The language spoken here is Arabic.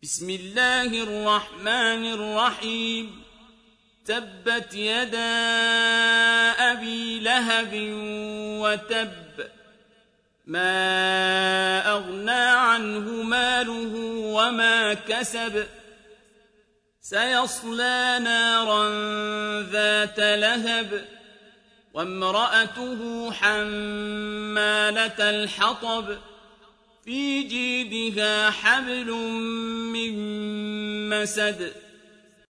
بسم الله الرحمن الرحيم تبت يدا أبي لهب وتب ما أغنى عنه ماله وما كسب سيصلى نارا ذات لهب وامرأته حمالة الحطب في جيدها حبل من مسد